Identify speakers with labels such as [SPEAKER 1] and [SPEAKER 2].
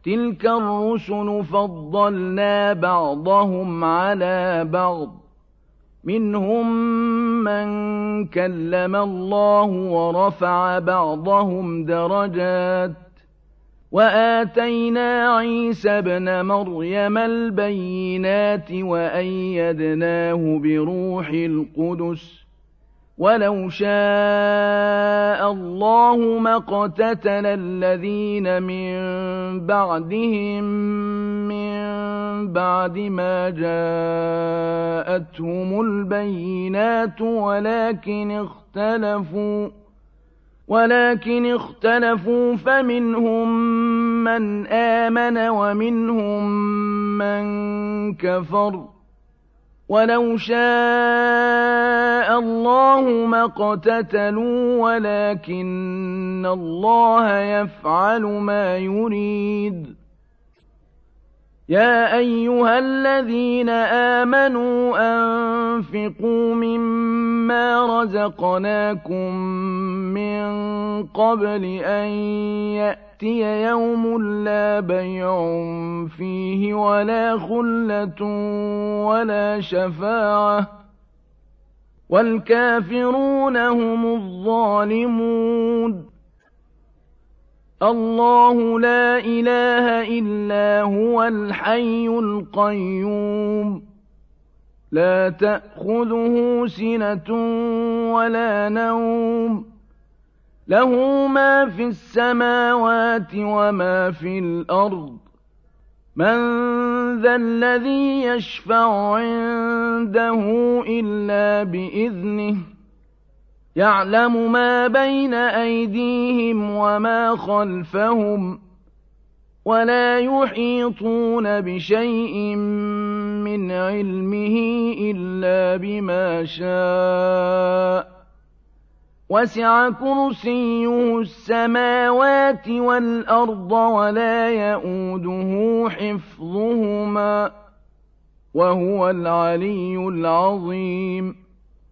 [SPEAKER 1] تِلْكَ الرُّسُلُ فَضَّلْنَا بَعْضَهُمْ عَلَىٰ بَعْضٍ ۖ مِّنْهُم مَّن كَلَّمَ اللَّهُ وَرَفَعَ بَعْضَهُمْ دَرَجَاتٍ ۚ وَآتَيْنَا عِيسَى ابْنَ مَرْيَمَ الْبَيِّنَاتِ وَأَيَّدْنَاهُ بِرُوحِ الْقُدُسِ ۗ وَلَوْ شَاءَ اللَّهُ مَا اقْتَتَلَ الَّذِينَ مِن بَعْدِهِم مِّن بَعْدِ مَا جَاءَتْهُمُ الْبَيِّنَاتُ وَلَٰكِنِ اخْتَلَفُوا فَمِنْهُم مَّنْ آمَنَ وَمِنْهُم مَّن كَفَرَ ۚ وَلَوْ شَاءَ اللَّهُ مَا اقْتَتَلُوا وَلَٰكِنَّ اللَّهَ يَفْعَلُ مَا يُرِيدُ يَا أَيُّهَا الَّذِينَ آمَنُوا أَنفِقُوا مِمَّا رَزَقْنَاكُم مِّن قَبْلِ أَن يَأْتِيَ يَوْمٌ لَّا بَيْعٌ فِيهِ وَلَا خُلَّةٌ وَلَا شَفَاعَةٌ ۗ وَالْكَافِرُونَ هُمُ الظَّالِمُونَ اللَّهُ لَا إِلَٰهَ إِلَّا هُوَ الْحَيُّ الْقَيُّومُ لَا تَأْخُذُهُ سِنَةٌ وَلَا نَوْمٌ لَّهُ مَا فِي السَّمَاوَاتِ وَمَا فِي الْأَرْضِ مَن ذَا الَّذِي يَشْفَعُ عِندَهُ إِلَّا بِإِذْنِهِ يَعْلَمُ مَا بَيْنَ أَيْدِيهِمْ وَمَا خَلْفَهُمْ وَلَا يُحِيطُونَ بِشَيْءٍ مِّنْ عِلْمِهِ إِلَّا بِمَا شَاءَ وَسِعَ كُرْسِيُّهُ السَّمَاوَاتِ وَالْأَرْضَ وَلَا يَئُودُهُ حِفْظُهُمَا ۖ وَهُوَ الْعَلِيُّ الْعَظِيمُ